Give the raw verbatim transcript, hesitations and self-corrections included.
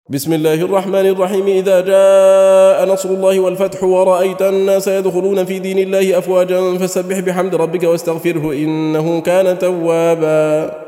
بسم الله الرحمن الرحيم. إذا جاء نصر الله والفتح ورأيت الناس يدخلون في دين الله أفواجا فسبح بحمد ربك واستغفره إنه كان توابا.